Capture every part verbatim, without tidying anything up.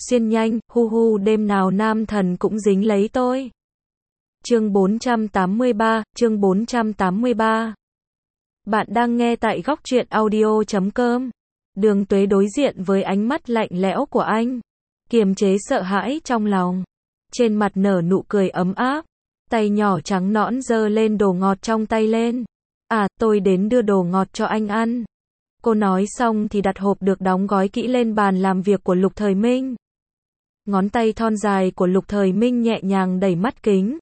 xuyên nhanh, hu hu đêm nào nam thần cũng dính lấy tôi. Chương bốn trăm tám mươi ba, chương bốn trăm tám mươi ba. Bạn đang nghe tại góc truyện audio chấm com. Đường Tuế đối diện với ánh mắt lạnh lẽo của anh, kiềm chế sợ hãi trong lòng, trên mặt nở nụ cười ấm áp, tay nhỏ trắng nõn giơ lên đồ ngọt trong tay lên. À, tôi đến đưa đồ ngọt cho anh ăn. Cô nói xong thì đặt hộp được đóng gói kỹ lên bàn làm việc của Lục Thời Minh. Ngón tay thon dài của Lục Thời Minh nhẹ nhàng đẩy mắt kính.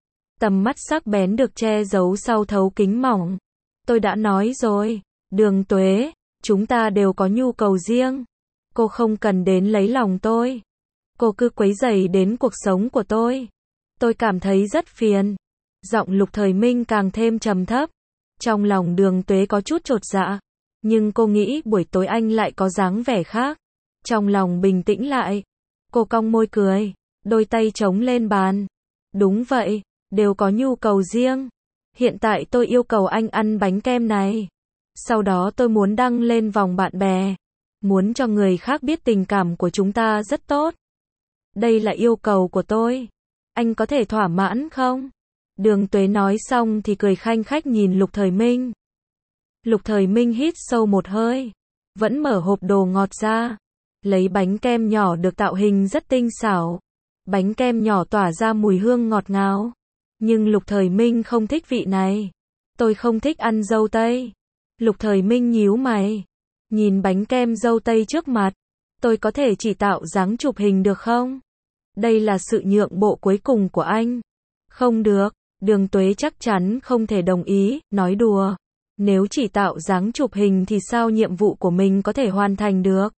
Tầm mắt sắc bén được che giấu sau thấu kính mỏng. Tôi đã nói rồi, Đường Tuế, chúng ta đều có nhu cầu riêng. Cô không cần đến lấy lòng tôi. Cô cứ quấy rầy đến cuộc sống của tôi. Tôi cảm thấy rất phiền. Giọng Lục Thời Minh càng thêm trầm thấp. Trong lòng Đường Tuế có chút chột dạ. Nhưng cô nghĩ buổi tối anh lại có dáng vẻ khác. Trong lòng bình tĩnh lại. Cô cong môi cười, đôi tay chống lên bàn. Đúng vậy, đều có nhu cầu riêng. Hiện tại tôi yêu cầu anh ăn bánh kem này. Sau đó tôi muốn đăng lên vòng bạn bè. Muốn cho người khác biết tình cảm của chúng ta rất tốt. Đây là yêu cầu của tôi. Anh có thể thỏa mãn không? Đường Tuế nói xong thì cười khanh khách nhìn Lục Thời Minh. Lục Thời Minh hít sâu một hơi. Vẫn mở hộp đồ ngọt ra. Lấy bánh kem nhỏ được tạo hình rất tinh xảo. Bánh kem nhỏ tỏa ra mùi hương ngọt ngào. Nhưng Lục Thời Minh không thích vị này. Tôi không thích ăn dâu tây. Lục Thời Minh nhíu mày. Nhìn bánh kem dâu tây trước mặt. Tôi có thể chỉ tạo dáng chụp hình được không? Đây là sự nhượng bộ cuối cùng của anh. Không được. Đường Tuế chắc chắn không thể đồng ý, nói đùa. Nếu chỉ tạo dáng chụp hình thì sao nhiệm vụ của mình có thể hoàn thành được?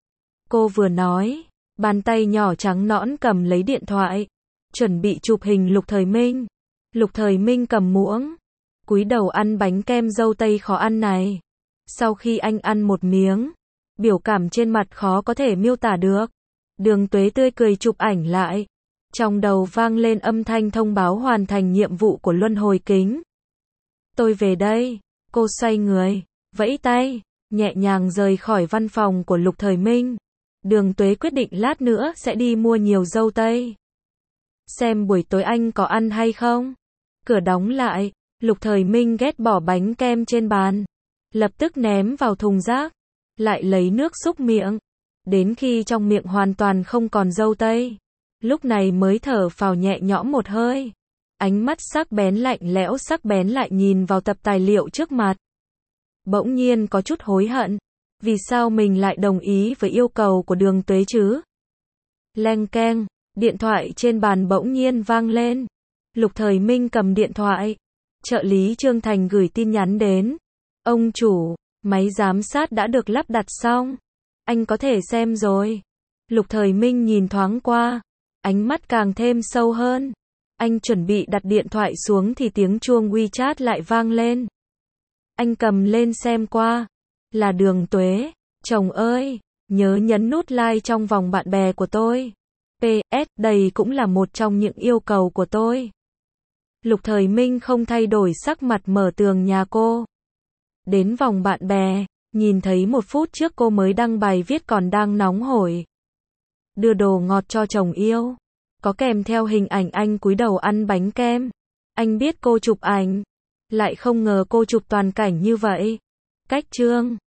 Cô vừa nói, bàn tay nhỏ trắng nõn cầm lấy điện thoại, chuẩn bị chụp hình Lục Thời Minh. Lục Thời Minh cầm muỗng, cúi đầu ăn bánh kem dâu tây khó ăn này. Sau khi anh ăn một miếng, biểu cảm trên mặt khó có thể miêu tả được. Đường Tuế tươi cười chụp ảnh lại. Trong đầu vang lên âm thanh thông báo hoàn thành nhiệm vụ của luân hồi kính. Tôi về đây. Cô xoay người, vẫy tay, nhẹ nhàng rời khỏi văn phòng của Lục Thời Minh. Đường Tuế quyết định lát nữa sẽ đi mua nhiều dâu tây. Xem buổi tối anh có ăn hay không. Cửa đóng lại, Lục Thời Minh ghét bỏ bánh kem trên bàn. Lập tức ném vào thùng rác. Lại lấy nước xúc miệng. Đến khi trong miệng hoàn toàn không còn dâu tây. Lúc này mới thở phào nhẹ nhõm một hơi. Ánh mắt sắc bén lạnh lẽo sắc bén lại nhìn vào tập tài liệu trước mặt. Bỗng nhiên có chút hối hận. Vì sao mình lại đồng ý với yêu cầu của Đường Tuế chứ? Leng keng, điện thoại trên bàn bỗng nhiên vang lên. Lục Thời Minh cầm điện thoại. Trợ lý Trương Thành gửi tin nhắn đến. Ông chủ, máy giám sát đã được lắp đặt xong. Anh có thể xem rồi. Lục Thời Minh nhìn thoáng qua. Ánh mắt càng thêm sâu hơn. Anh chuẩn bị đặt điện thoại xuống thì tiếng chuông WeChat lại vang lên. Anh cầm lên xem qua. Là Đường Tuế. Chồng ơi, nhớ nhấn nút like trong vòng bạn bè của tôi. pê ét, đây cũng là một trong những yêu cầu của tôi. Lục Thời Minh không thay đổi sắc mặt mở tường nhà cô. Đến vòng bạn bè, nhìn thấy một phút trước cô mới đăng bài viết còn đang nóng hổi. Đưa đồ ngọt cho chồng yêu. Có kèm theo hình ảnh anh cúi đầu ăn bánh kem. Anh biết cô chụp ảnh. Lại không ngờ cô chụp toàn cảnh như vậy. Cách chương